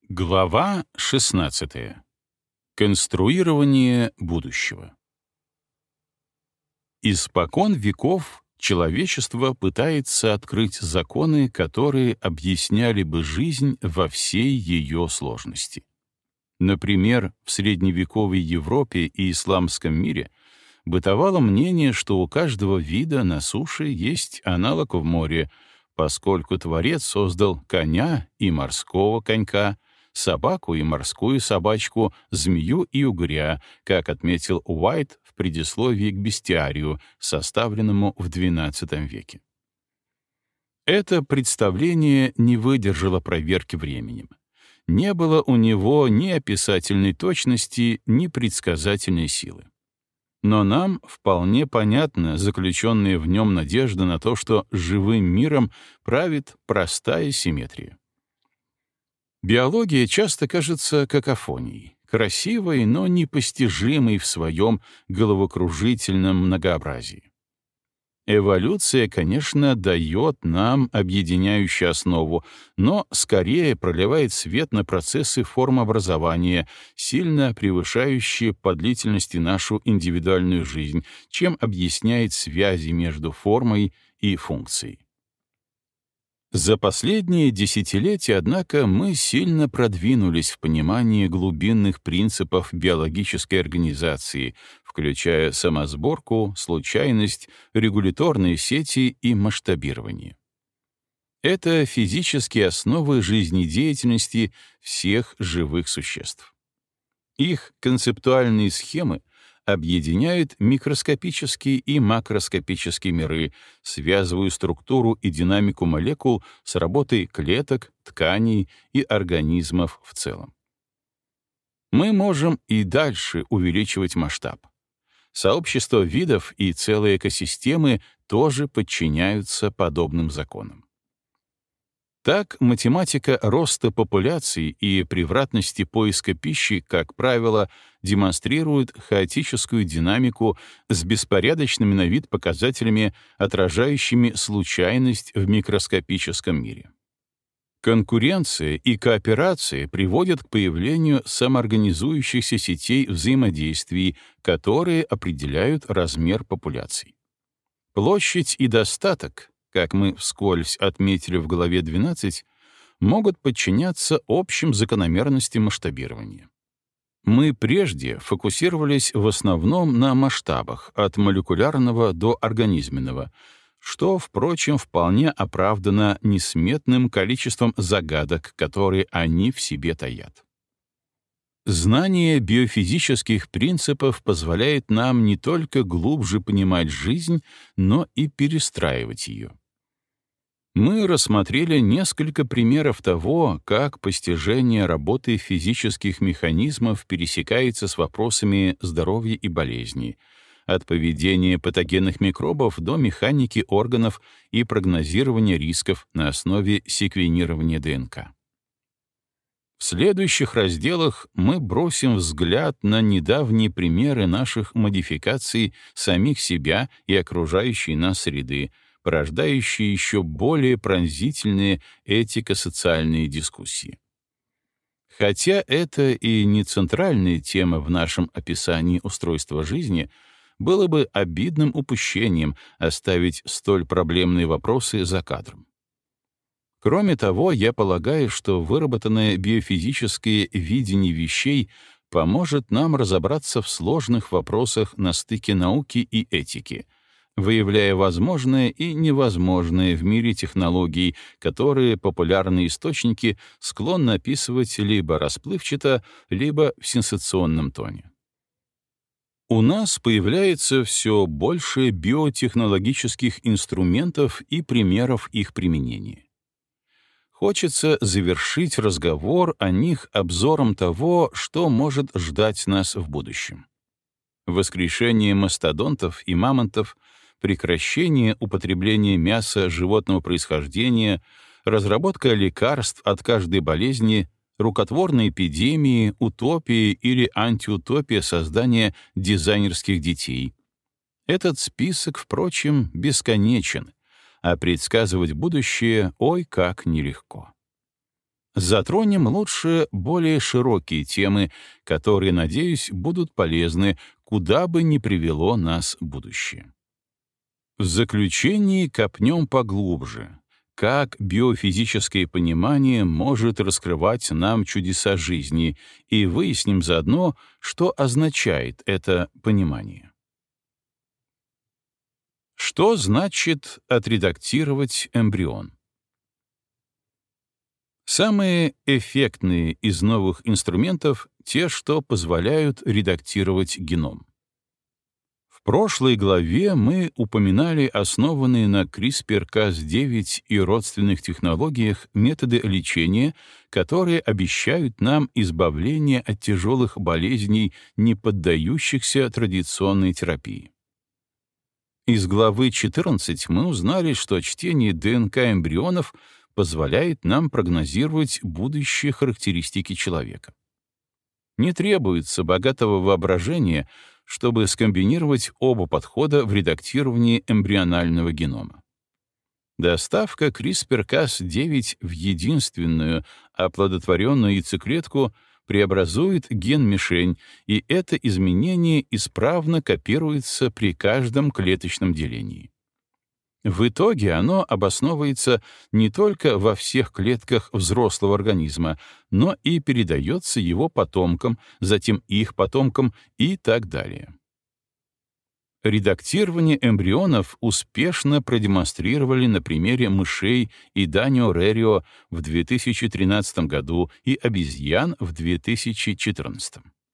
Глава 16. Конструирование будущего. Испокон веков человечество пытается открыть законы, которые объясняли бы жизнь во всей ее сложности. Например, в средневековой Европе и исламском мире бытовало мнение, что у каждого вида на суше есть аналог в море, поскольку Творец создал коня и морского конька, собаку и морскую собачку, змею и угря, как отметил Уайт в предисловии к бестиарию, составленному в XII веке. Это представление не выдержало проверки временем. Не было у него ни описательной точности, ни предсказательной силы. Но нам вполне понятна заключенная в нем надежда на то, что живым миром правит простая симметрия. Биология часто кажется какофонией, красивой, но непостижимой в своем головокружительном многообразии. Эволюция, конечно, дает нам объединяющую основу, но скорее проливает свет на процессы формообразования, сильно превышающие по длительности нашу индивидуальную жизнь, чем объясняет связи между формой и функцией. За последние десятилетия, однако, мы сильно продвинулись в понимании глубинных принципов биологической организации, включая самосборку, случайность, регуляторные сети и масштабирование. Это физические основы жизнедеятельности всех живых существ. Их концептуальные схемы объединяют микроскопические и макроскопические миры, связывая структуру и динамику молекул с работой клеток, тканей и организмов в целом. Мы можем и дальше увеличивать масштаб. Сообщества видов и целые экосистемы тоже подчиняются подобным законам. Так, математика роста популяций и превратности поиска пищи, как правило, демонстрирует хаотическую динамику с беспорядочными на вид показателями, отражающими случайность в микроскопическом мире. Конкуренция и кооперация приводят к появлению самоорганизующихся сетей взаимодействий, которые определяют размер популяций. Площадь и достаток, как мы вскользь отметили в главе 12, могут подчиняться общим закономерностям масштабирования. Мы прежде фокусировались в основном на масштабах, от молекулярного до организменного, что, впрочем, вполне оправдано несметным количеством загадок, которые они в себе таят. Знание биофизических принципов позволяет нам не только глубже понимать жизнь, но и перестраивать ее. Мы рассмотрели несколько примеров того, как постижение работы физических механизмов пересекается с вопросами здоровья и болезни, от поведения патогенных микробов до механики органов и прогнозирования рисков на основе секвенирования ДНК. В следующих разделах мы бросим взгляд на недавние примеры наших модификаций самих себя и окружающей нас среды, порождающие еще более пронзительные этико-социальные дискуссии. Хотя это и не центральная тема в нашем описании устройства жизни, было бы обидным упущением оставить столь проблемные вопросы за кадром. Кроме того, я полагаю, что выработанное биофизическое видение вещей поможет нам разобраться в сложных вопросах на стыке науки и этики, выявляя возможное и невозможное в мире технологий, которые популярные источники склонны описывать либо расплывчато, либо в сенсационном тоне. У нас появляется все больше биотехнологических инструментов и примеров их применения. Хочется завершить разговор о них обзором того, что может ждать нас в будущем. Воскрешение мастодонтов и мамонтов, прекращение употребления мяса животного происхождения, разработка лекарств от каждой болезни, рукотворные эпидемии, утопии или антиутопия создания дизайнерских детей. Этот список, впрочем, бесконечен, а предсказывать будущее ой как нелегко. Затронем лучше более широкие темы, которые, надеюсь, будут полезны, куда бы ни привело нас будущее. В заключении копнем поглубже, как биофизическое понимание может раскрывать нам чудеса жизни, и выясним заодно, что означает это понимание. Что значит отредактировать эмбрион? Самые эффектные из новых инструментов — те, что позволяют редактировать геном. В прошлой главе мы упоминали основанные на CRISPR-Cas9 и родственных технологиях методы лечения, которые обещают нам избавление от тяжелых болезней, не поддающихся традиционной терапии. Из главы 14 мы узнали, что чтение ДНК эмбрионов позволяет нам прогнозировать будущие характеристики человека. Не требуется богатого воображения, чтобы скомбинировать оба подхода в редактировании эмбрионального генома. Доставка CRISPR-Cas9 в единственную оплодотворенную яйцеклетку преобразует ген-мишень, и это изменение исправно копируется при каждом клеточном делении. В итоге оно обосновывается не только во всех клетках взрослого организма, но и передается его потомкам, затем их потомкам и так далее. Редактирование эмбрионов успешно продемонстрировали на примере мышей и Данио Рерио в 2013 году и обезьян в 2014.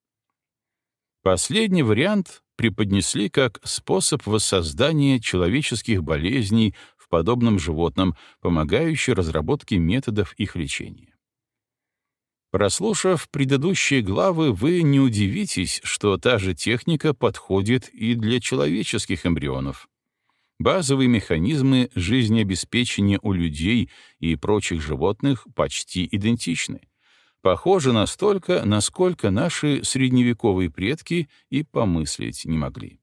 Последний вариант преподнесли как способ воссоздания человеческих болезней в подобном животном, помогающий разработке методов их лечения. Прослушав предыдущие главы, вы не удивитесь, что та же техника подходит и для человеческих эмбрионов. Базовые механизмы жизнеобеспечения у людей и прочих животных почти идентичны. Похожи настолько, насколько наши средневековые предки и помыслить не могли.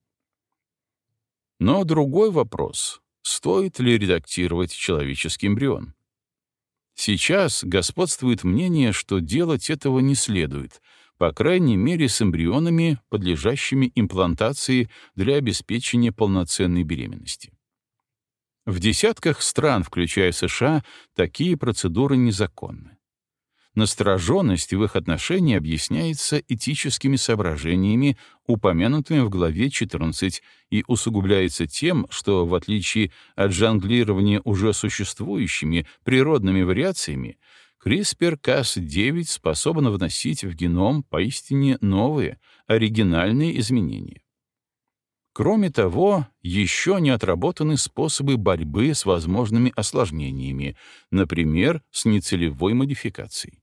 Но другой вопрос — стоит ли редактировать человеческий эмбрион? Сейчас господствует мнение, что делать этого не следует, по крайней мере с эмбрионами, подлежащими имплантации для обеспечения полноценной беременности. В десятках стран, включая США, такие процедуры незаконны. Настороженность в их отношении объясняется этическими соображениями, упомянутыми в главе 14, и усугубляется тем, что, в отличие от жонглирования уже существующими природными вариациями, CRISPR-Cas9 способен вносить в геном поистине новые, оригинальные изменения. Кроме того, еще не отработаны способы борьбы с возможными осложнениями, например, с нецелевой модификацией.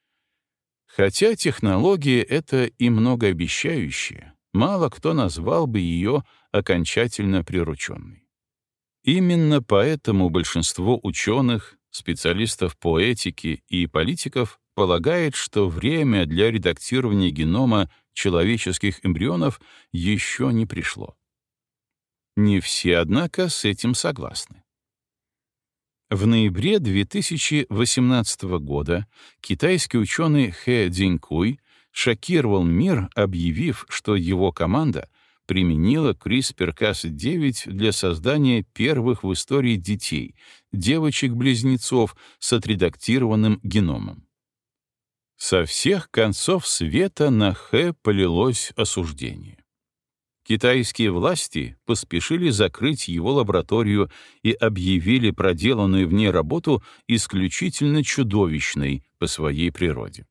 Хотя технология эта и многообещающая, мало кто назвал бы ее окончательно прирученной. Именно поэтому большинство ученых, специалистов по этике и политиков полагает, что время для редактирования генома человеческих эмбрионов еще не пришло. Не все, однако, с этим согласны. В ноябре 2018 года китайский ученый Хэ Цзинькуй шокировал мир, объявив, что его команда применила CRISPR-Cas9 для создания первых в истории детей, девочек-близнецов с отредактированным геномом. Со всех концов света на Хэ полилось осуждение. Китайские власти поспешили закрыть его лабораторию и объявили проделанную в ней работу исключительно чудовищной по своей природе.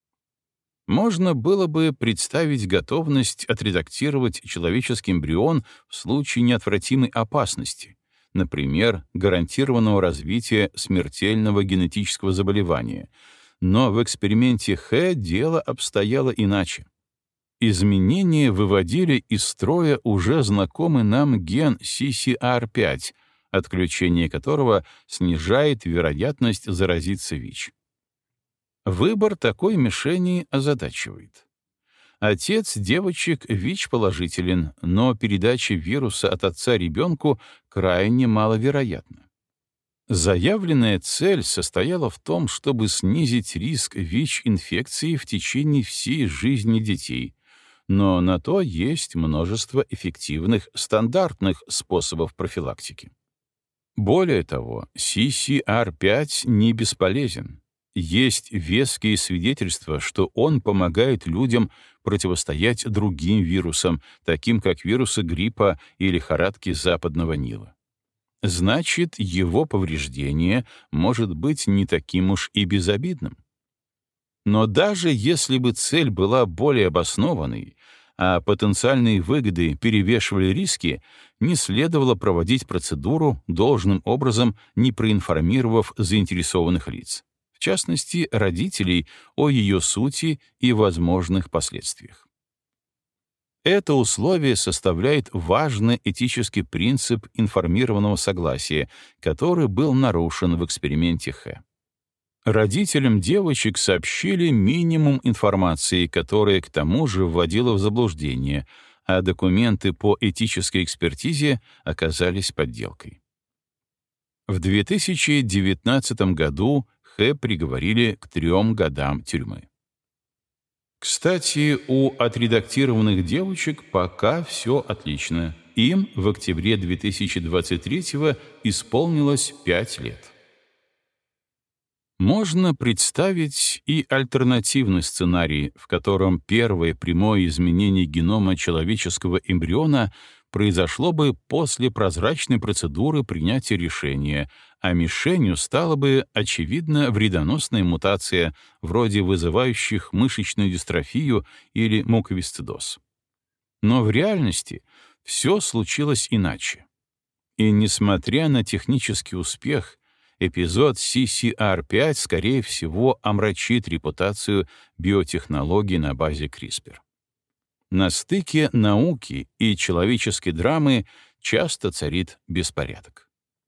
Можно было бы представить готовность отредактировать человеческий эмбрион в случае неотвратимой опасности, например, гарантированного развития смертельного генетического заболевания, но в эксперименте Хэ дело обстояло иначе. Изменения выводили из строя уже знакомый нам ген CCR5, отключение которого снижает вероятность заразиться ВИЧ. Выбор такой мишени озадачивает. Отец девочек ВИЧ положителен, но передача вируса от отца ребенку крайне маловероятна. Заявленная цель состояла в том, чтобы снизить риск ВИЧ-инфекции в течение всей жизни детей, но на то есть множество эффективных стандартных способов профилактики. Более того, CCR5 не бесполезен. Есть веские свидетельства, что он помогает людям противостоять другим вирусам, таким как вирусы гриппа и лихорадки Западного Нила. Значит, его повреждение может быть не таким уж и безобидным. Но даже если бы цель была более обоснованной, а потенциальные выгоды перевешивали риски, не следовало проводить процедуру должным образом, не проинформировав заинтересованных лиц, в частности, родителей, о ее сути и возможных последствиях. Это условие составляет важный этический принцип информированного согласия, который был нарушен в эксперименте Хэ. Родителям девочек сообщили минимум информации, которая к тому же вводила в заблуждение, а документы по этической экспертизе оказались подделкой. В 2019 году Хэ приговорили к 3 годам тюрьмы. Кстати, у отредактированных девочек пока все отлично. Им в октябре 2023 исполнилось 5 лет. Можно представить и альтернативный сценарий, в котором первое прямое изменение генома человеческого эмбриона произошло бы после прозрачной процедуры принятия решения, а мишенью стала бы, очевидно, вредоносная мутация, вроде вызывающих мышечную дистрофию или муковисцидоз. Но в реальности все случилось иначе. И несмотря на технический успех, эпизод CCR5, скорее всего, омрачит репутацию биотехнологий на базе CRISPR. На стыке науки и человеческой драмы часто царит беспорядок.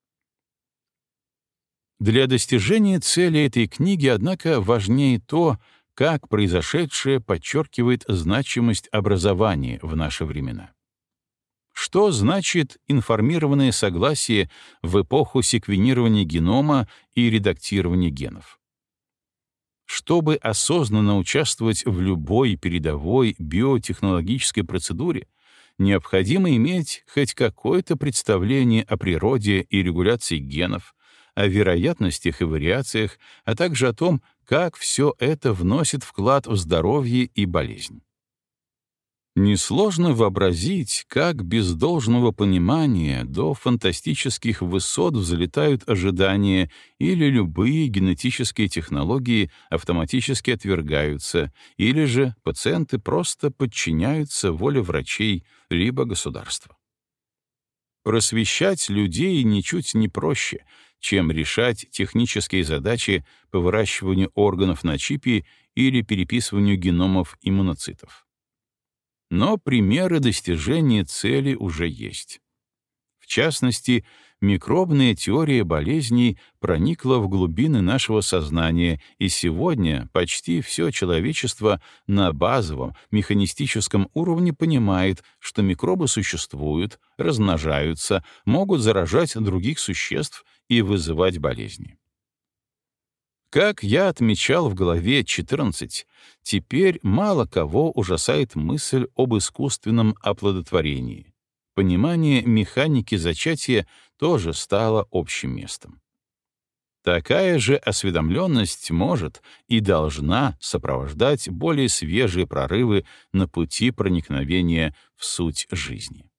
Для достижения цели этой книги, однако, важнее то, как произошедшее подчеркивает значимость образования в наши времена. Что значит информированное согласие в эпоху секвенирования генома и редактирования генов? Чтобы осознанно участвовать в любой передовой биотехнологической процедуре, необходимо иметь хоть какое-то представление о природе и регуляции генов, о вероятностях и вариациях, а также о том, как все это вносит вклад в здоровье и болезнь. Несложно вообразить, как без должного понимания до фантастических высот взлетают ожидания или любые генетические технологии автоматически отвергаются, или же пациенты просто подчиняются воле врачей либо государства. Просвещать людей ничуть не проще, чем решать технические задачи по выращиванию органов на чипе или переписыванию геномов иммуноцитов. Но примеры достижения цели уже есть. В частности, микробная теория болезней проникла в глубины нашего сознания, и сегодня почти все человечество на базовом механистическом уровне понимает, что микробы существуют, размножаются, могут заражать других существ и вызывать болезни. Как я отмечал в главе 14, теперь мало кого ужасает мысль об искусственном оплодотворении. Понимание механики зачатия тоже стало общим местом. Такая же осведомленность может и должна сопровождать более свежие прорывы на пути проникновения в суть жизни.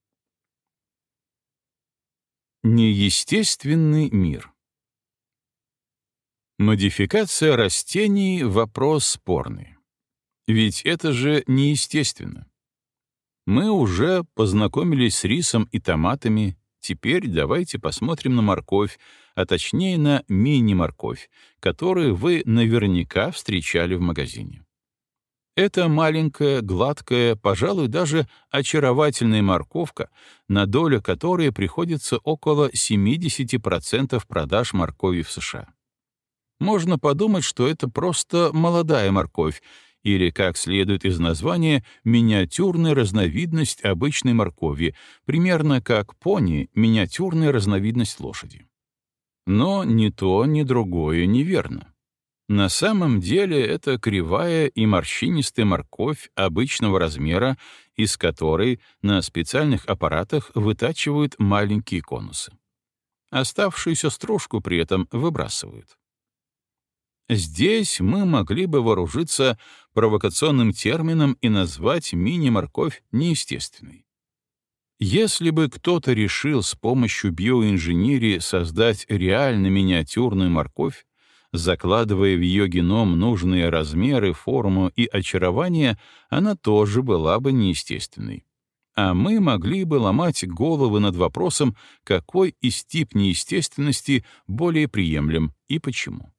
Неестественный мир. Модификация растений — вопрос спорный. Ведь это же неестественно. Мы уже познакомились с рисом и томатами, теперь давайте посмотрим на морковь, а точнее на мини-морковь, которую вы наверняка встречали в магазине. Это маленькая, гладкая, пожалуй, даже очаровательная морковка, на долю которой приходится около 70% продаж моркови в США. Можно подумать, что это просто молодая морковь, или, как следует из названия, миниатюрная разновидность обычной моркови, примерно как пони — миниатюрная разновидность лошади. Но ни то, ни другое неверно. На самом деле это кривая и морщинистая морковь обычного размера, из которой на специальных аппаратах вытачивают маленькие конусы. Оставшуюся стружку при этом выбрасывают. Здесь мы могли бы вооружиться провокационным термином и назвать мини-морковь неестественной. Если бы кто-то решил с помощью биоинженерии создать реально миниатюрную морковь, закладывая в ее геном нужные размеры, форму и очарование, она тоже была бы неестественной. А мы могли бы ломать головы над вопросом, какой из тип неестественности более приемлем и почему.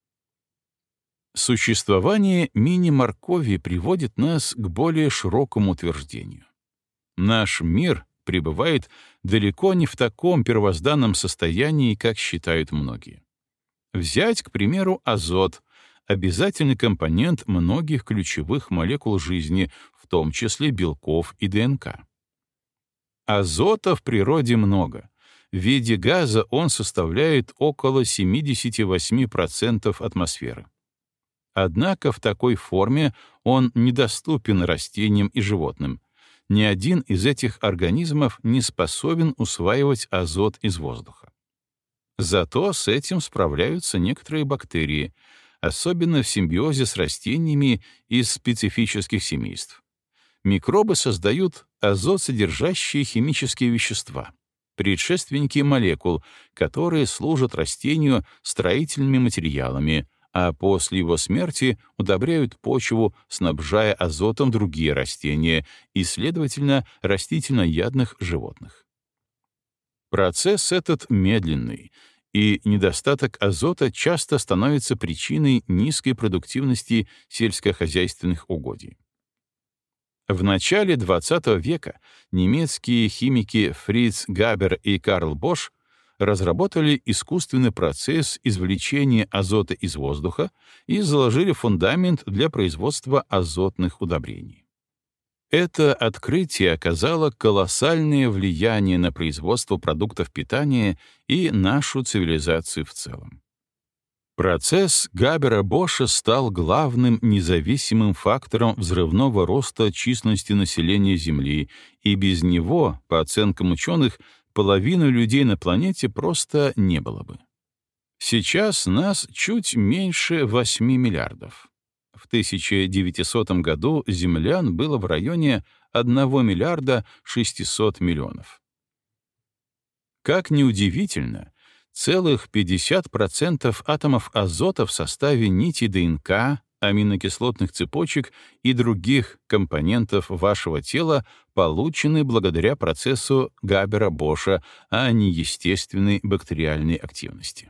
Существование мини-моркови приводит нас к более широкому утверждению. Наш мир пребывает далеко не в таком первозданном состоянии, как считают многие. Взять, к примеру, азот — обязательный компонент многих ключевых молекул жизни, в том числе белков и ДНК. Азота в природе много. В виде газа он составляет около 78% атмосферы. Однако в такой форме он недоступен растениям и животным. Ни один из этих организмов не способен усваивать азот из воздуха. Зато с этим справляются некоторые бактерии, особенно в симбиозе с растениями из специфических семейств. Микробы создают азот-содержащие химические вещества, предшественники молекул, которые служат растению строительными материалами, а после его смерти удобряют почву, снабжая азотом другие растения и, следовательно, растительноядных животных. Процесс этот медленный, и недостаток азота часто становится причиной низкой продуктивности сельскохозяйственных угодий. В начале XX века немецкие химики Фриц Габер и Карл Бош разработали искусственный процесс извлечения азота из воздуха и заложили фундамент для производства азотных удобрений. Это открытие оказало колоссальное влияние на производство продуктов питания и нашу цивилизацию в целом. Процесс Габера-Боша стал главным независимым фактором взрывного роста численности населения Земли, и без него, по оценкам ученых, половины людей на планете просто не было бы. Сейчас нас чуть меньше 8 миллиардов. В 1900 году землян было в районе 1 миллиарда 600 миллионов. Как ни удивительно, целых 50% атомов азота в составе нитей ДНК, аминокислотных цепочек и других компонентов вашего тела получены благодаря процессу Габера-Боша, а не естественной бактериальной активности.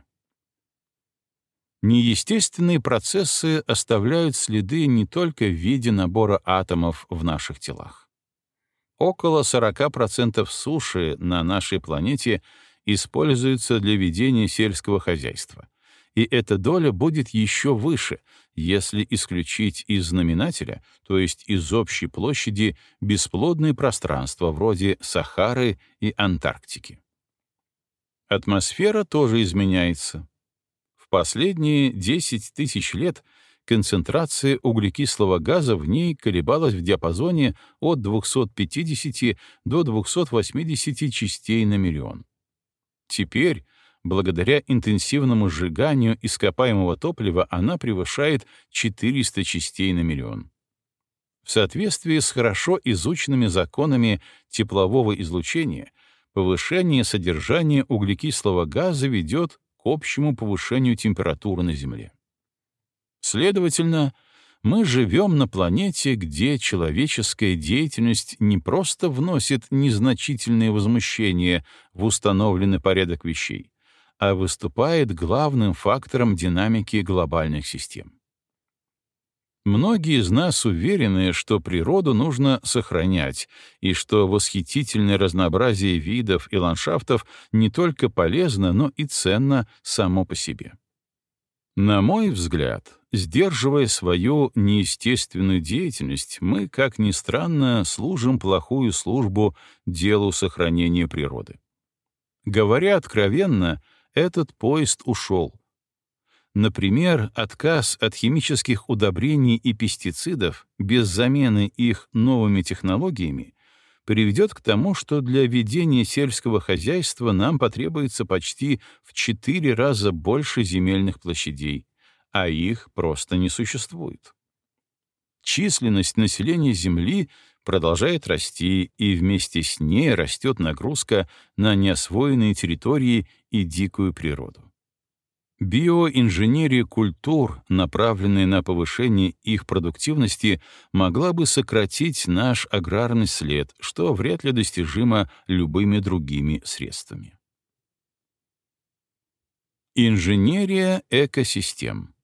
Неестественные процессы оставляют следы не только в виде набора атомов в наших телах. Около 40% суши на нашей планете используется для ведения сельского хозяйства, и эта доля будет еще выше, если исключить из знаменателя, то есть из общей площади, бесплодные пространства вроде Сахары и Антарктики. Атмосфера тоже изменяется. В последние 10 тысяч лет концентрация углекислого газа в ней колебалась в диапазоне от 250 до 280 частей на миллион. Теперь, благодаря интенсивному сжиганию ископаемого топлива, она превышает 400 частей на миллион. В соответствии с хорошо изученными законами теплового излучения, повышение содержания углекислого газа ведет к общему повышению температуры на Земле. Следовательно, мы живем на планете, где человеческая деятельность не просто вносит незначительные возмущения в установленный порядок вещей, а выступает главным фактором динамики глобальных систем. Многие из нас уверены, что природу нужно сохранять, и что восхитительное разнообразие видов и ландшафтов не только полезно, но и ценно само по себе. На мой взгляд, сдерживая свою неестественную деятельность, мы, как ни странно, служим плохую службу делу сохранения природы. Говоря откровенно, этот поезд ушел. Например, отказ от химических удобрений и пестицидов без замены их новыми технологиями приведет к тому, что для ведения сельского хозяйства нам потребуется почти в 4 раза больше земельных площадей, а их просто не существует. Численность населения Земли продолжает расти, и вместе с ней растет нагрузка на неосвоенные территории и дикую природу. Биоинженерия культур, направленная на повышение их продуктивности, могла бы сократить наш аграрный след, что вряд ли достижимо любыми другими средствами. Инженерия экосистем.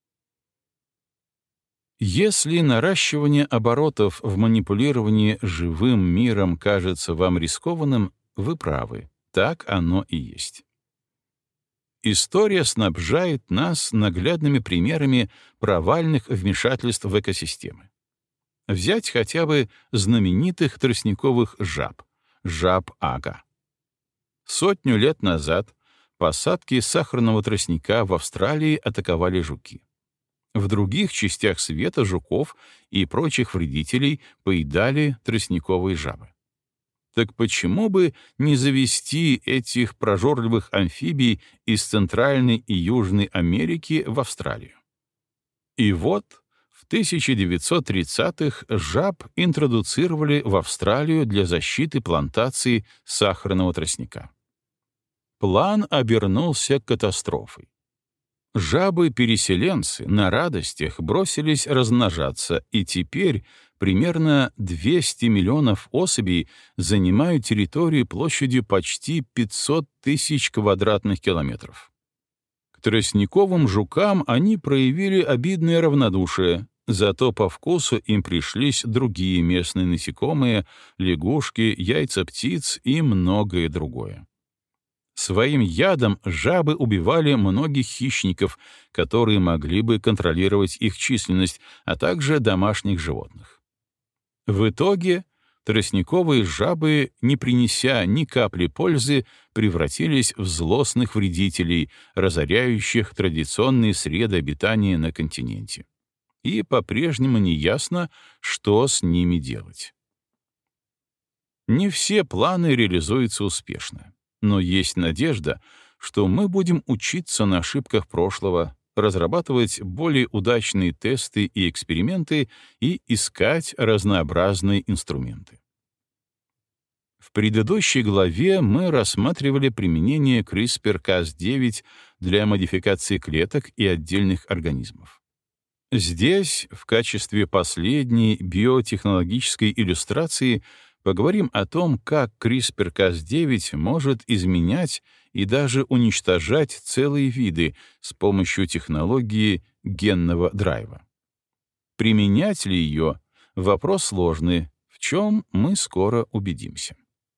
Если наращивание оборотов в манипулировании живым миром кажется вам рискованным, вы правы, так оно и есть. История снабжает нас наглядными примерами провальных вмешательств в экосистемы. Взять хотя бы знаменитых тростниковых жаб, жаб-ага. 100 лет назад посадки сахарного тростника в Австралии атаковали жуки. В других частях света жуков и прочих вредителей поедали тростниковые жабы. Так почему бы не завести этих прожорливых амфибий из Центральной и Южной Америки в Австралию? И вот в 1930-х жаб интродуцировали в Австралию для защиты плантаций сахарного тростника. План обернулся катастрофой. Жабы-переселенцы на радостях бросились размножаться, и теперь примерно 200 миллионов особей занимают территорию площадью почти 500 тысяч квадратных километров. К тростниковым жукам они проявили обидное равнодушие, зато по вкусу им пришлись другие местные насекомые, лягушки, яйца птиц и многое другое. Своим ядом жабы убивали многих хищников, которые могли бы контролировать их численность, а также домашних животных. В итоге тростниковые жабы, не принеся ни капли пользы, превратились в злостных вредителей, разоряющих традиционные среды обитания на континенте. И по-прежнему неясно, что с ними делать. Не все планы реализуются успешно. Но есть надежда, что мы будем учиться на ошибках прошлого, разрабатывать более удачные тесты и эксперименты и искать разнообразные инструменты. В предыдущей главе мы рассматривали применение CRISPR-Cas9 для модификации клеток и отдельных организмов. Здесь, в качестве последней биотехнологической иллюстрации, поговорим о том, как CRISPR-Cas9 может изменять и даже уничтожать целые виды с помощью технологии генного драйва. Применять ли ее — вопрос сложный, в чем мы скоро убедимся.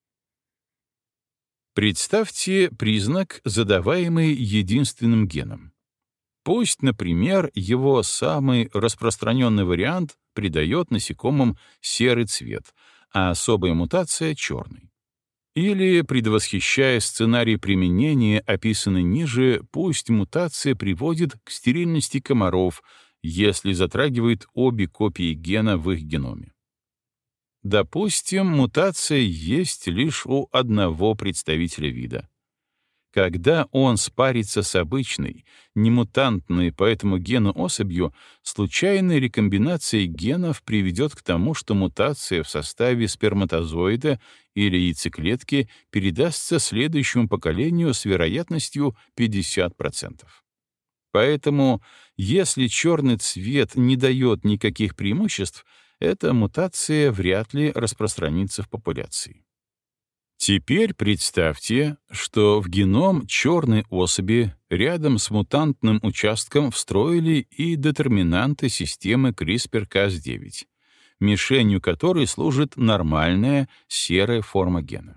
Представьте признак, задаваемый единственным геном. Пусть, например, его самый распространенный вариант придает насекомым серый цвет, а особая мутация — черный. Или, предвосхищая сценарий применения, описанный ниже, пусть мутация приводит к стерильности комаров, если затрагивает обе копии гена в их геноме. Допустим, мутация есть лишь у одного представителя вида. Когда он спарится с обычной, немутантной по этому гену особью, случайная рекомбинация генов приведет к тому, что мутация в составе сперматозоида или яйцеклетки передастся следующему поколению с вероятностью 50%. Поэтому, если черный цвет не дает никаких преимуществ, эта мутация вряд ли распространится в популяции. Теперь представьте, что в геном черной особи рядом с мутантным участком встроили и детерминанты системы CRISPR-Cas9, мишенью которой служит нормальная серая форма гена.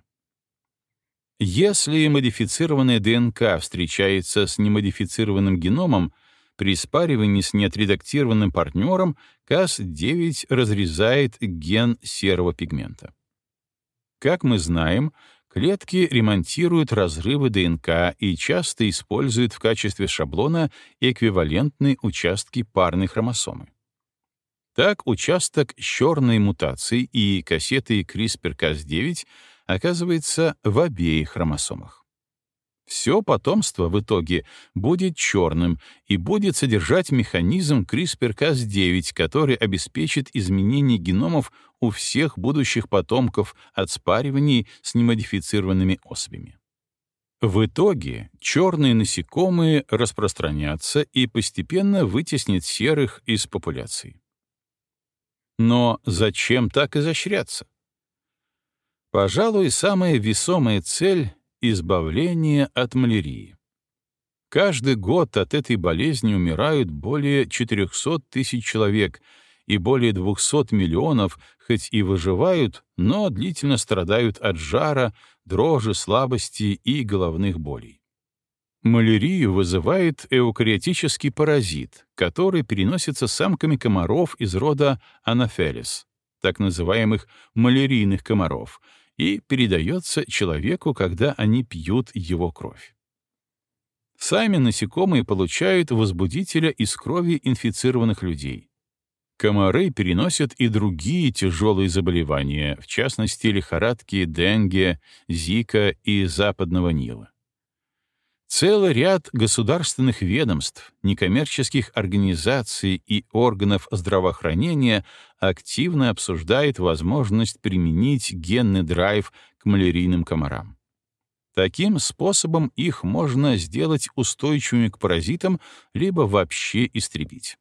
Если модифицированная ДНК встречается с немодифицированным геномом, при спаривании с неотредактированным партнером Cas9 разрезает ген серого пигмента. Как мы знаем, Клетки ремонтируют разрывы ДНК и часто используют в качестве шаблона эквивалентные участки парной хромосомы. Так, участок с черной мутацией и кассетой CRISPR-Cas9 оказывается в обеих хромосомах. Все потомство в итоге будет черным и будет содержать механизм CRISPR-Cas9, который обеспечит изменение геномов у всех будущих потомков от спариваний с немодифицированными особями. В итоге черные насекомые распространятся и постепенно вытеснят серых из популяции. Но зачем так изощряться? Пожалуй, самая весомая цель — избавление от малярии. Каждый год от этой болезни умирают более 400 тысяч человек, и более 200 миллионов хоть и выживают, но длительно страдают от жара, дрожи, слабости и головных болей. Малярию вызывает эукариотический паразит, который переносится самками комаров из рода Anopheles, так называемых малярийных комаров, и передается человеку, когда они пьют его кровь. Сами насекомые получают возбудителя из крови инфицированных людей. Комары переносят и другие тяжелые заболевания, в частности лихорадки Денге, Зика и Западного Нила. Целый ряд государственных ведомств, некоммерческих организаций и органов здравоохранения активно обсуждает возможность применить генный драйв к малярийным комарам. Таким способом их можно сделать устойчивыми к паразитам либо вообще истребить.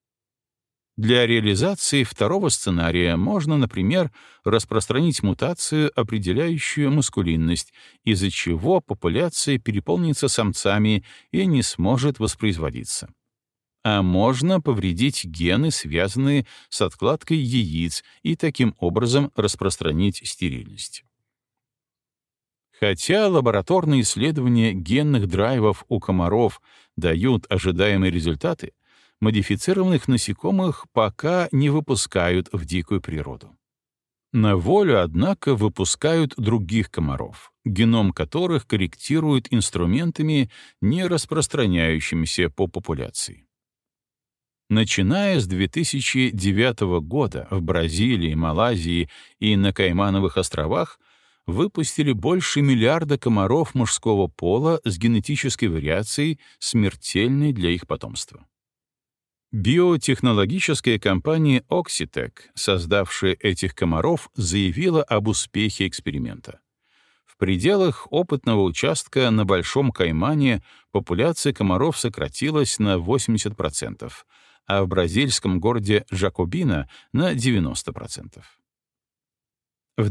Для реализации второго сценария можно, например, распространить мутацию, определяющую маскулинность, из-за чего популяция переполнится самцами и не сможет воспроизводиться. А можно повредить гены, связанные с откладкой яиц, и таким образом распространить стерильность. Хотя лабораторные исследования генных драйвов у комаров дают ожидаемые результаты, модифицированных насекомых пока не выпускают в дикую природу. На волю, однако, выпускают других комаров, геном которых корректируют инструментами, не распространяющимися по популяции. Начиная с 2009 года в Бразилии, Малайзии и на Каймановых островах выпустили больше миллиарда комаров мужского пола с генетической вариацией, смертельной для их потомства. Биотехнологическая компания Oxitec, создавшая этих комаров, заявила об успехе эксперимента. В пределах опытного участка на Большом Каймане популяция комаров сократилась на 80%, а в бразильском городе Жакобина — на 90%. В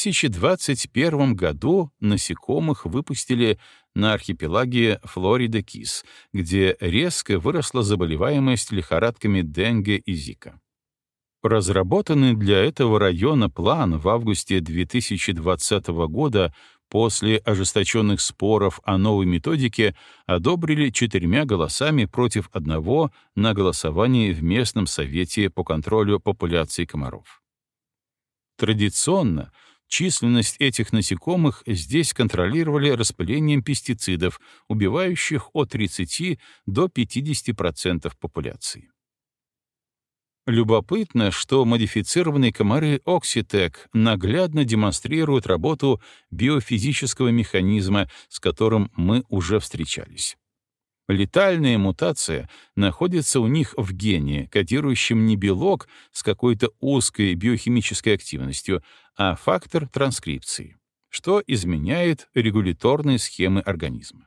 2021 году насекомых выпустили на архипелаге Флорида-Кис, где резко выросла заболеваемость лихорадками Денге и Зика. Разработанный для этого района план в августе 2020 года после ожесточенных споров о новой методике одобрили 4 голосами против 1 на голосовании в местном совете по контролю популяции комаров. Традиционно численность этих насекомых здесь контролировали распылением пестицидов, убивающих от 30 до 50% популяции. Любопытно, что модифицированные комары Oxitec наглядно демонстрируют работу биофизического механизма, с которым мы уже встречались. Летальная мутация находится у них в гене, кодирующем не белок с какой-то узкой биохимической активностью, а фактор транскрипции, что изменяет регуляторные схемы организма.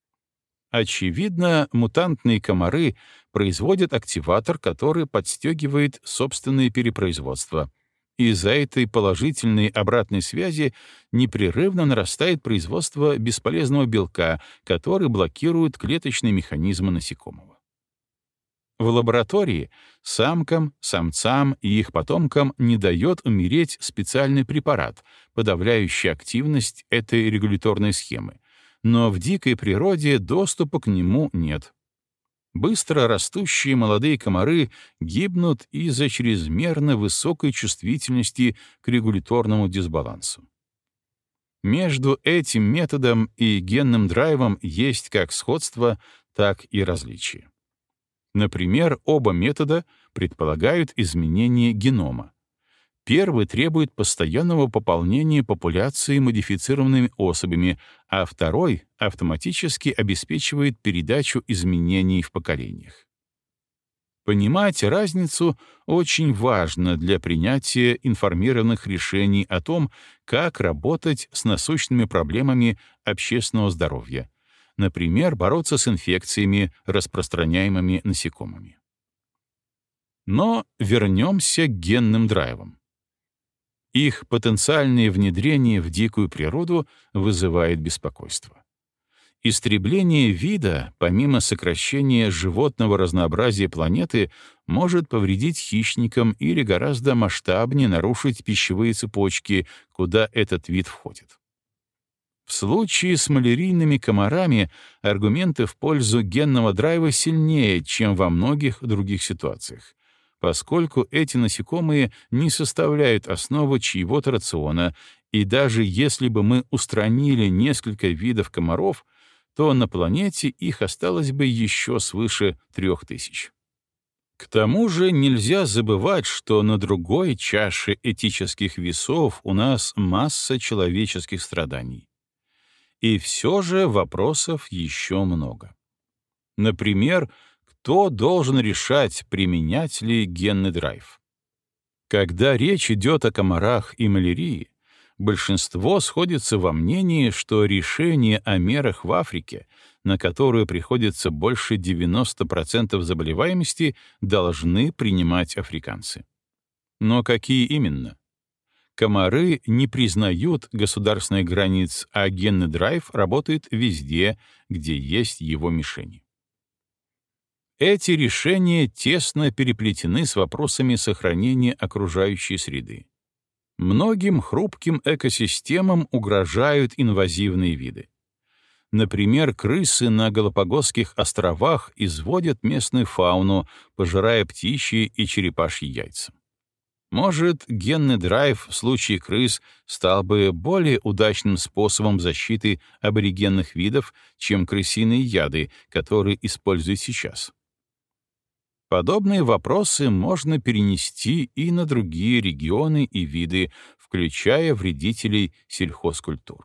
Очевидно, мутантные комары производят активатор, который подстегивает собственное перепроизводство. Из-за этой положительной обратной связи непрерывно нарастает производство бесполезного белка, который блокирует клеточные механизмы насекомого. В лаборатории самкам, самцам и их потомкам не дает умереть специальный препарат, подавляющий активность этой регуляторной схемы, но в дикой природе доступа к нему нет. Быстро растущие молодые комары гибнут из-за чрезмерно высокой чувствительности к регуляторному дисбалансу. Между этим методом и генным драйвом есть как сходство, так и различия. Например, оба метода предполагают изменение генома. Первый требует постоянного пополнения популяции модифицированными особями, а второй автоматически обеспечивает передачу изменений в поколениях. Понимать разницу очень важно для принятия информированных решений о том, как работать с насущными проблемами общественного здоровья, например, бороться с инфекциями, распространяемыми насекомыми. Но вернемся к генным драйвам. Их потенциальное внедрение в дикую природу вызывает беспокойство. Истребление вида, помимо сокращения животного разнообразия планеты, может повредить хищникам или гораздо масштабнее нарушить пищевые цепочки, куда этот вид входит. В случае с малярийными комарами аргументы в пользу генного драйва сильнее, чем во многих других ситуациях, поскольку эти насекомые не составляют основу чьего-то рациона, и даже если бы мы устранили несколько видов комаров, то на планете их осталось бы еще свыше 3000. К тому же нельзя забывать, что на другой чаше этических весов у нас масса человеческих страданий. И все же вопросов еще много. Например, кто должен решать, применять ли генный драйв? Когда речь идет о комарах и малярии, большинство сходится во мнении, что решение о мерах в Африке, на которую приходится больше 90% заболеваемости, должны принимать африканцы. Но какие именно? Комары не признают государственных границ, а генный драйв работает везде, где есть его мишени. Эти решения тесно переплетены с вопросами сохранения окружающей среды. Многим хрупким экосистемам угрожают инвазивные виды. Например, крысы на Галапагосских островах изводят местную фауну, пожирая птичьи и черепашьи яйца. Может, генный драйв в случае крыс стал бы более удачным способом защиты аборигенных видов, чем крысиные яды, которые используют сейчас. Подобные вопросы можно перенести и на другие регионы и виды, включая вредителей сельхозкультур.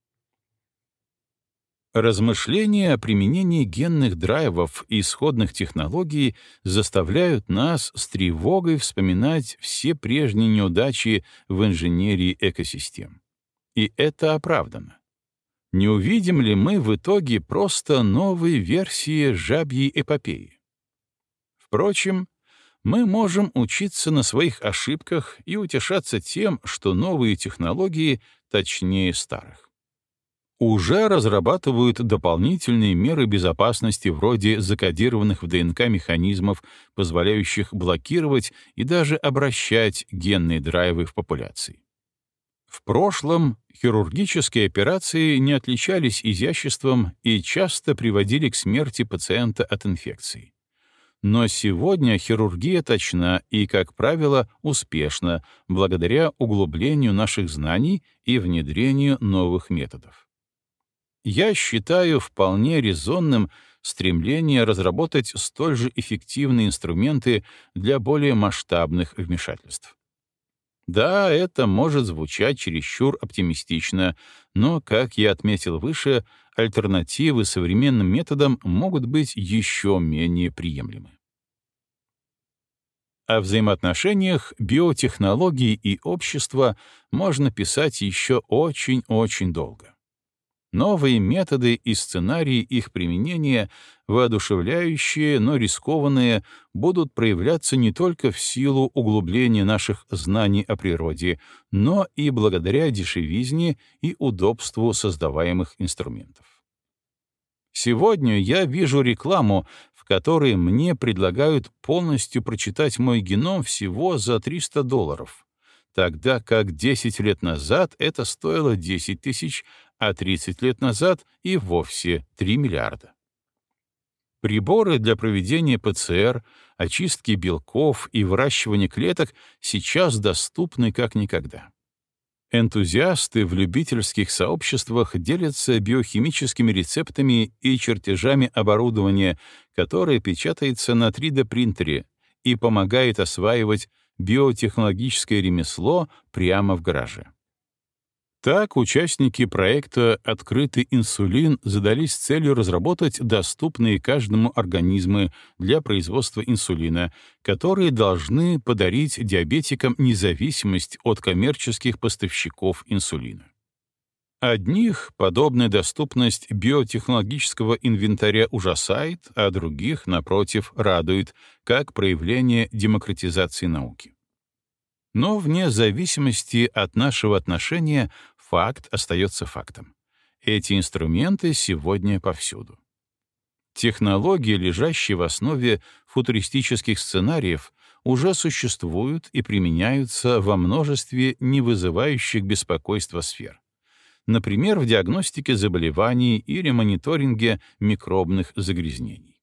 Размышления о применении генных драйвов и исходных технологий заставляют нас с тревогой вспоминать все прежние неудачи в инженерии экосистем. И это оправдано. Не увидим ли мы в итоге просто новые версии жабьей эпопеи? Впрочем, мы можем учиться на своих ошибках и утешаться тем, что новые технологии точнее старых. Уже разрабатывают дополнительные меры безопасности вроде закодированных в ДНК механизмов, позволяющих блокировать и даже обращать генные драйвы в популяции. В прошлом хирургические операции не отличались изяществом и часто приводили к смерти пациента от инфекций. Но сегодня хирургия точна и, как правило, успешна благодаря углублению наших знаний и внедрению новых методов. Я считаю вполне резонным стремление разработать столь же эффективные инструменты для более масштабных вмешательств. Да, это может звучать чересчур оптимистично, но, как я отметил выше, альтернативы современным методам могут быть еще менее приемлемы. О взаимоотношениях биотехнологий и общества можно писать еще очень-очень долго. Новые методы и сценарии их применения, воодушевляющие, но рискованные, будут проявляться не только в силу углубления наших знаний о природе, но и благодаря дешевизне и удобству создаваемых инструментов. Сегодня я вижу рекламу, в которой мне предлагают полностью прочитать мой геном всего за $300, тогда как 10 лет назад это стоило 10 тысяч, а 30 лет назад и вовсе 3 миллиарда. Приборы для проведения ПЦР, очистки белков и выращивания клеток сейчас доступны как никогда. Энтузиасты в любительских сообществах делятся биохимическими рецептами и чертежами оборудования, которое печатается на 3D-принтере и помогает осваивать биотехнологическое ремесло прямо в гараже. Так, участники проекта «Открытый инсулин» задались целью разработать доступные каждому организмы для производства инсулина, которые должны подарить диабетикам независимость от коммерческих поставщиков инсулина. Одних подобная доступность биотехнологического инвентаря ужасает, а других, напротив, радует, как проявление демократизации науки. Но вне зависимости от нашего отношения факт остается фактом. Эти инструменты сегодня повсюду. Технологии, лежащие в основе футуристических сценариев, уже существуют и применяются во множестве не вызывающих беспокойства сфер. Например, в диагностике заболеваний или мониторинге микробных загрязнений.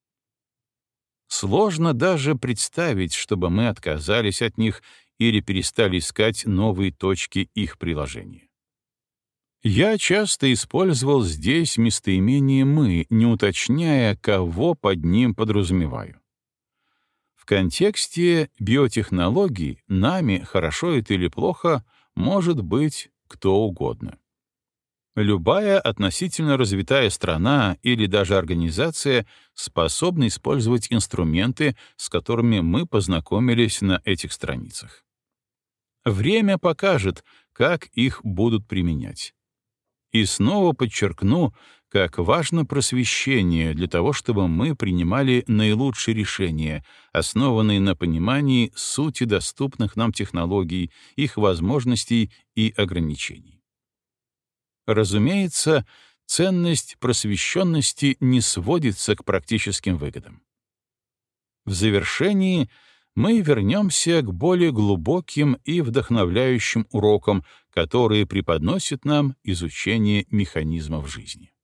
Сложно даже представить, чтобы мы отказались от них или перестали искать новые точки их приложения. Я часто использовал здесь местоимение «мы», не уточняя, кого под ним подразумеваю. В контексте биотехнологий нами, хорошо это или плохо, может быть кто угодно. Любая относительно развитая страна или даже организация способна использовать инструменты, с которыми мы познакомились на этих страницах. Время покажет, как их будут применять. И снова подчеркну, как важно просвещение для того, чтобы мы принимали наилучшие решения, основанные на понимании сути доступных нам технологий, их возможностей и ограничений. Разумеется, ценность просвещенности не сводится к практическим выгодам. В завершении мы вернемся к более глубоким и вдохновляющим урокам, которые преподносит нам изучение механизмов жизни.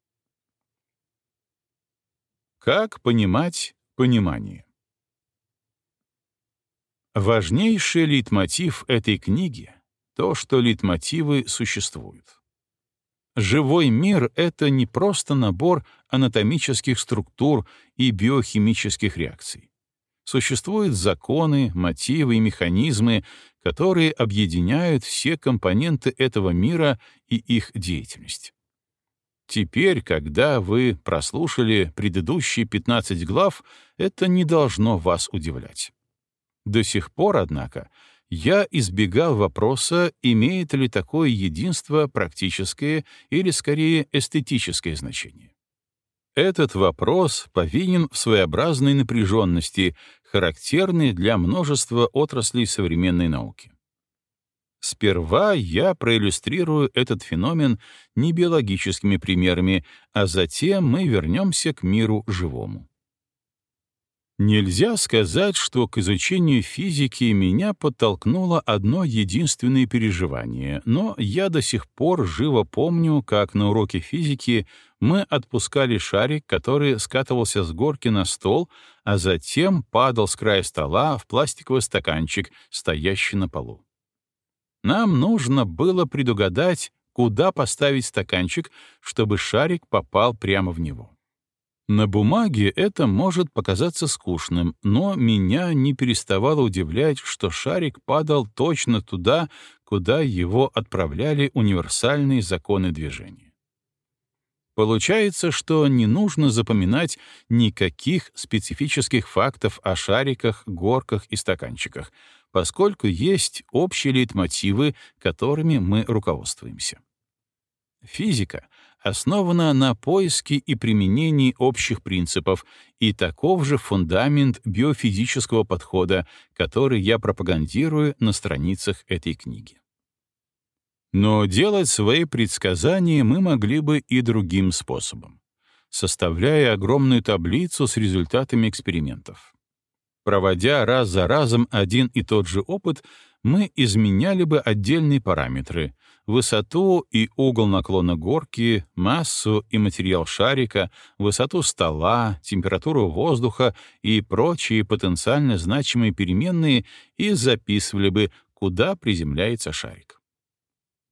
Как понимать понимание? Важнейший лейтмотив этой книги — то, что лейтмотивы существуют. Живой мир — это не просто набор анатомических структур и биохимических реакций. Существуют законы, мотивы и механизмы, которые объединяют все компоненты этого мира и их деятельность. Теперь, когда вы прослушали предыдущие 15 глав, это не должно вас удивлять. До сих пор, однако, я избегал вопроса, имеет ли такое единство практическое или, скорее, эстетическое значение. Этот вопрос повинен в своеобразной напряженности, характерной для множества отраслей современной науки. Сперва я проиллюстрирую этот феномен не биологическими примерами, а затем мы вернемся к миру живому. Нельзя сказать, что к изучению физики меня подтолкнуло одно единственное переживание, но я до сих пор живо помню, как на уроке физики мы отпускали шарик, который скатывался с горки на стол, а затем падал с края стола в пластиковый стаканчик, стоящий на полу. Нам нужно было предугадать, куда поставить стаканчик, чтобы шарик попал прямо в него. На бумаге это может показаться скучным, но меня не переставало удивлять, что шарик падал точно туда, куда его отправляли универсальные законы движения. Получается, что не нужно запоминать никаких специфических фактов о шариках, горках и стаканчиках, поскольку есть общие лейтмотивы, которыми мы руководствуемся. Физика основана на поиске и применении общих принципов, и таков же фундамент биофизического подхода, который я пропагандирую на страницах этой книги. Но делать свои предсказания мы могли бы и другим способом, составляя огромную таблицу с результатами экспериментов. Проводя раз за разом один и тот же опыт, мы изменяли бы отдельные параметры — высоту и угол наклона горки, массу и материал шарика, высоту стола, температуру воздуха и прочие потенциально значимые переменные и записывали бы, куда приземляется шарик.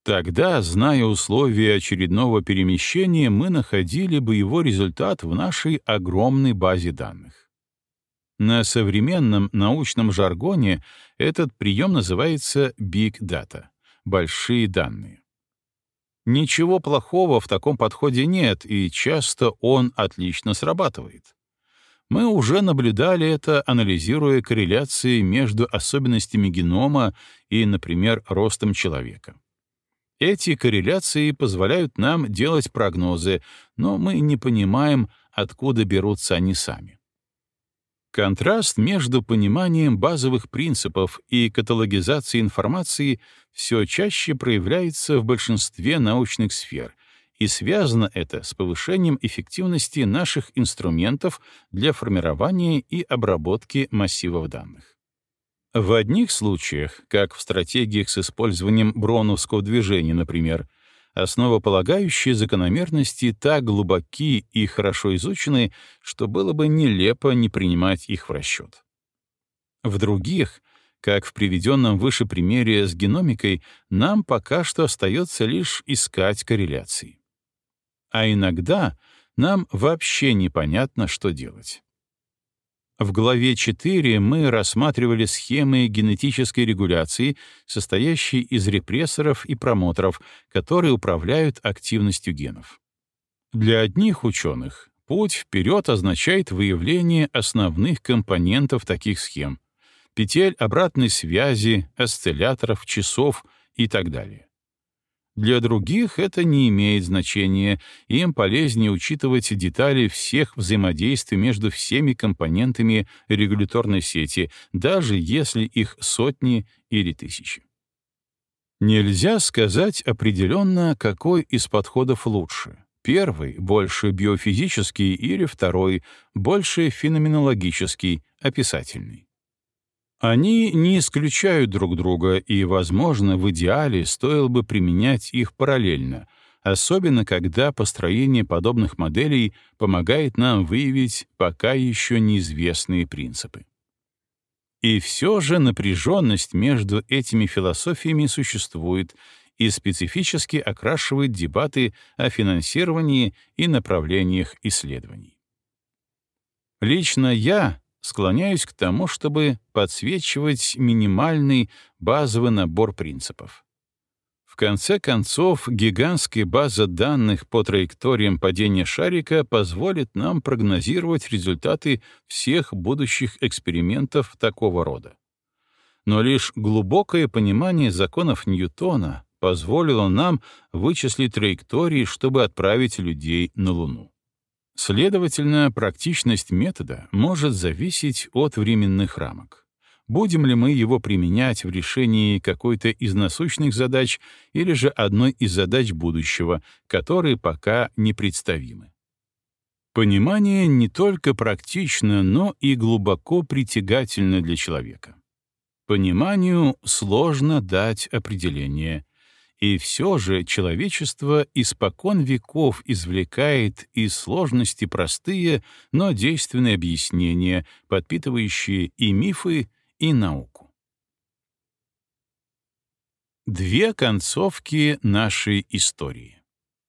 Тогда, зная условия очередного перемещения, мы находили бы его результат в нашей огромной базе данных. На современном научном жаргоне этот прием называется Big Data — большие данные. Ничего плохого в таком подходе нет, и часто он отлично срабатывает. Мы уже наблюдали это, анализируя корреляции между особенностями генома и, например, ростом человека. Эти корреляции позволяют нам делать прогнозы, но мы не понимаем, откуда берутся они сами. Контраст между пониманием базовых принципов и каталогизацией информации все чаще проявляется в большинстве научных сфер, и связано это с повышением эффективности наших инструментов для формирования и обработки массивов данных. В одних случаях, как в стратегиях с использованием броуновского движения, например, основополагающие закономерности так глубоки и хорошо изучены, что было бы нелепо не принимать их в расчет. В других, как в приведенном выше примере с геномикой, нам пока что остается лишь искать корреляции. А иногда нам вообще непонятно, что делать. В главе 4 мы рассматривали схемы генетической регуляции, состоящие из репрессоров и промоторов, которые управляют активностью генов. Для одних ученых путь вперед означает выявление основных компонентов таких схем — петель обратной связи, осцилляторов, часов и так далее. Для других это не имеет значения, им полезнее учитывать детали всех взаимодействий между всеми компонентами регуляторной сети, даже если их сотни или тысячи. Нельзя сказать определенно, какой из подходов лучше. Первый — больше биофизический, или второй — больше феноменологический, описательный. Они не исключают друг друга, и, возможно, в идеале стоило бы применять их параллельно, особенно когда построение подобных моделей помогает нам выявить пока еще неизвестные принципы. И все же напряженность между этими философиями существует и специфически окрашивает дебаты о финансировании и направлениях исследований. Лично я склоняюсь к тому, чтобы подсвечивать минимальный базовый набор принципов. В конце концов, гигантская база данных по траекториям падения шарика позволит нам прогнозировать результаты всех будущих экспериментов такого рода. Но лишь глубокое понимание законов Ньютона позволило нам вычислить траектории, чтобы отправить людей на Луну. Следовательно, практичность метода может зависеть от временных рамок. Будем ли мы его применять в решении какой-то из насущных задач или же одной из задач будущего, которые пока непредставимы. Понимание не только практично, но и глубоко притягательно для человека. Пониманию сложно дать определение, и все же человечество испокон веков извлекает из сложности простые, но действенные объяснения, подпитывающие и мифы, и науку. Две концовки нашей истории.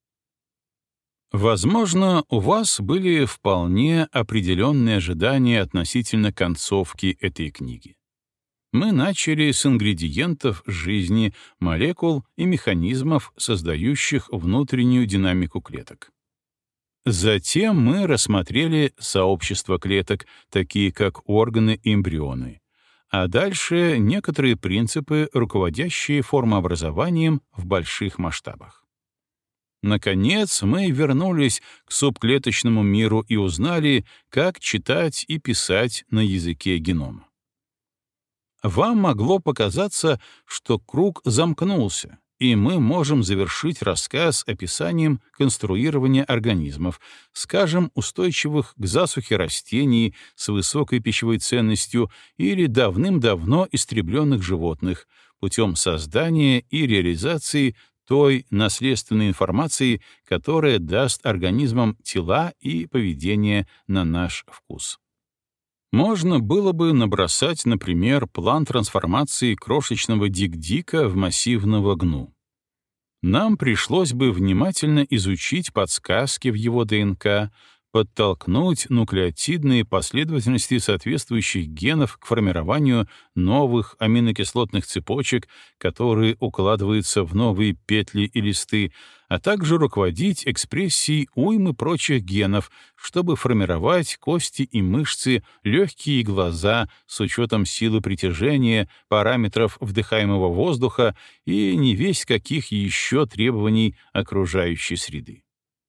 Возможно, у вас были вполне определенные ожидания относительно концовки этой книги. Мы начали с ингредиентов жизни, молекул и механизмов, создающих внутреннюю динамику клеток. Затем мы рассмотрели сообщества клеток, такие как органы и эмбрионы, а дальше некоторые принципы, руководящие формообразованием в больших масштабах. Наконец, мы вернулись к субклеточному миру и узнали, как читать и писать на языке генома. Вам могло показаться, что круг замкнулся, и мы можем завершить рассказ описанием конструирования организмов, скажем, устойчивых к засухе растений с высокой пищевой ценностью или давным-давно истребленных животных, путем создания и реализации той наследственной информации, которая даст организмам тела и поведение на наш вкус. Можно было бы набросать, например, план трансформации крошечного дик-дика в массивного гну. нам пришлось бы внимательно изучить подсказки в его ДНК, подтолкнуть нуклеотидные последовательности соответствующих генов к формированию новых аминокислотных цепочек, которые укладываются в новые петли и листы, а также руководить экспрессией уймы прочих генов, чтобы формировать кости и мышцы, легкие и глаза с учетом силы притяжения, параметров вдыхаемого воздуха и невесть каких еще требований окружающей среды.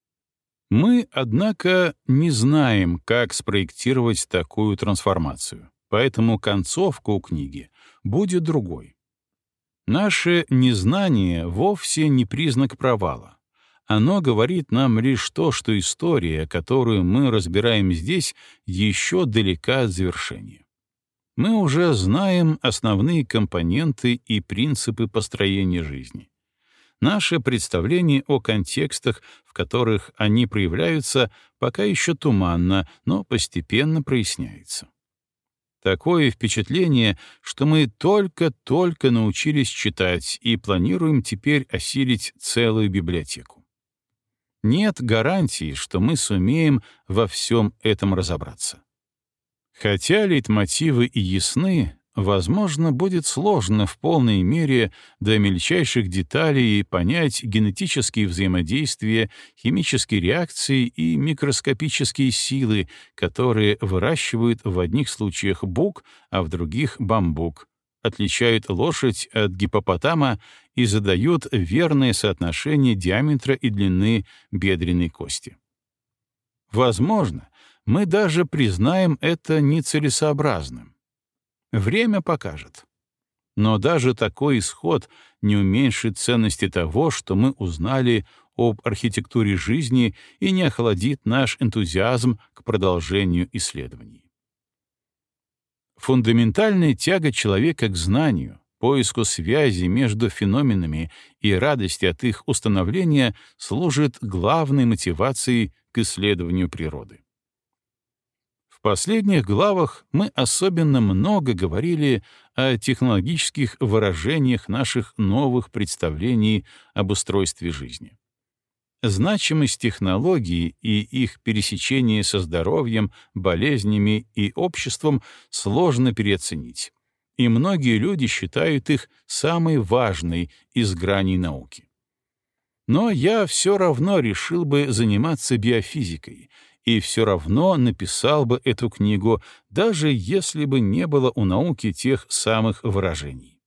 Мы, однако, не знаем, как спроектировать такую трансформацию, поэтому концовка у книги будет другой. Наше незнание вовсе не признак провала. Оно говорит нам лишь то, что история, которую мы разбираем здесь, еще далека от завершения. Мы уже знаем основные компоненты и принципы построения жизни. Наше представление о контекстах, в которых они проявляются, пока еще туманно, но постепенно проясняется. Такое впечатление, что мы только-только научились читать и планируем теперь осилить целую библиотеку. Нет гарантии, что мы сумеем во всем этом разобраться. Хотя лейтмотивы и ясны, возможно, будет сложно в полной мере до мельчайших деталей понять генетические взаимодействия, химические реакции и микроскопические силы, которые выращивают в одних случаях бук, а в других — бамбук, отличают лошадь от гиппопотама и задают верное соотношение диаметра и длины бедренной кости. Возможно, мы даже признаем это нецелесообразным. Время покажет. Но даже такой исход не уменьшит ценности того, что мы узнали об архитектуре жизни, и не охладит наш энтузиазм к продолжению исследований. Фундаментальная тяга человека к знанию, поиску связи между феноменами и радости от их установления служит главной мотивацией к исследованию природы. В последних главах мы особенно много говорили о технологических выражениях наших новых представлений об устройстве жизни. Значимость технологий и их пересечение со здоровьем, болезнями и обществом сложно переоценить, и многие люди считают их самой важной из граней науки. Но я все равно решил бы заниматься биофизикой, и все равно написал бы эту книгу, даже если бы не было у науки тех самых выражений.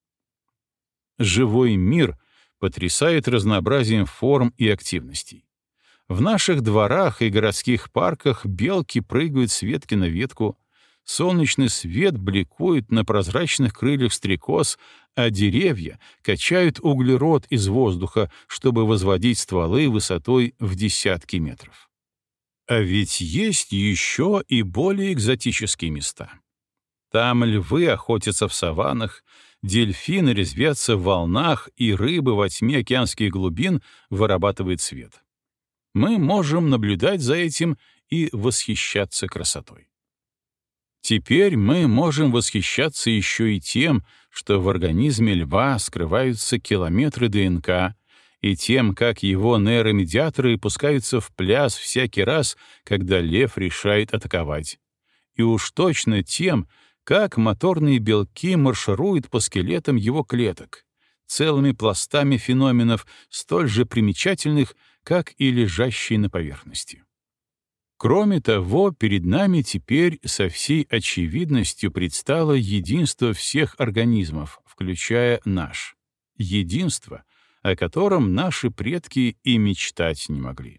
Живой мир потрясает разнообразием форм и активностей. В наших дворах и городских парках белки прыгают с ветки на ветку, солнечный свет бликует на прозрачных крыльях стрекоз, а деревья качают углерод из воздуха, чтобы возводить стволы высотой в десятки метров. А ведь есть еще и более экзотические места. Там львы охотятся в саваннах, дельфины резвятся в волнах, и рыбы во тьме океанских глубин вырабатывают свет. Мы можем наблюдать за этим и восхищаться красотой. Теперь мы можем восхищаться еще и тем, что в организме льва скрываются километры ДНК, и тем, как его нейромедиаторы пускаются в пляс всякий раз, когда лев решает атаковать. И уж точно тем, как моторные белки маршируют по скелетам его клеток, целыми пластами феноменов, столь же примечательных, как и лежащие на поверхности. Кроме того, перед нами теперь со всей очевидностью предстало единство всех организмов, включая наш. Единство, о котором наши предки и мечтать не могли.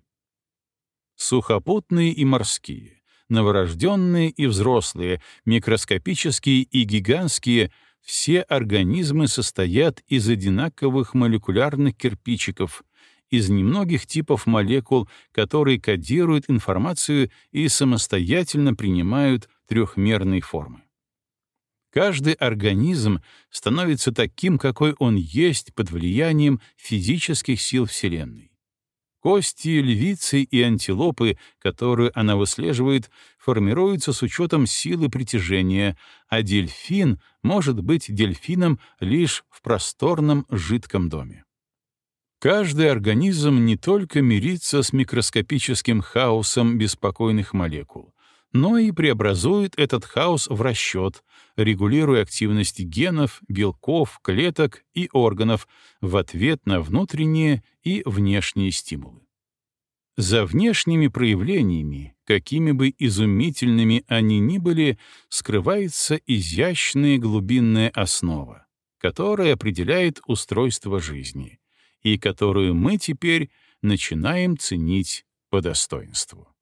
Сухопутные и морские, новорожденные и взрослые, микроскопические и гигантские — все организмы состоят из одинаковых молекулярных кирпичиков, из немногих типов молекул, которые кодируют информацию и самостоятельно принимают трехмерные формы. Каждый организм становится таким, какой он есть, под влиянием физических сил Вселенной. Кости львицы и антилопы, которую она выслеживает, формируются с учетом силы притяжения, а дельфин может быть дельфином лишь в просторном жидком доме. Каждый организм не только мирится с микроскопическим хаосом беспокойных молекул, но и преобразует этот хаос в расчет, регулируя активность генов, белков, клеток и органов в ответ на внутренние и внешние стимулы. За внешними проявлениями, какими бы изумительными они ни были, скрывается изящная глубинная основа, которая определяет устройство жизни и которую мы теперь начинаем ценить по достоинству.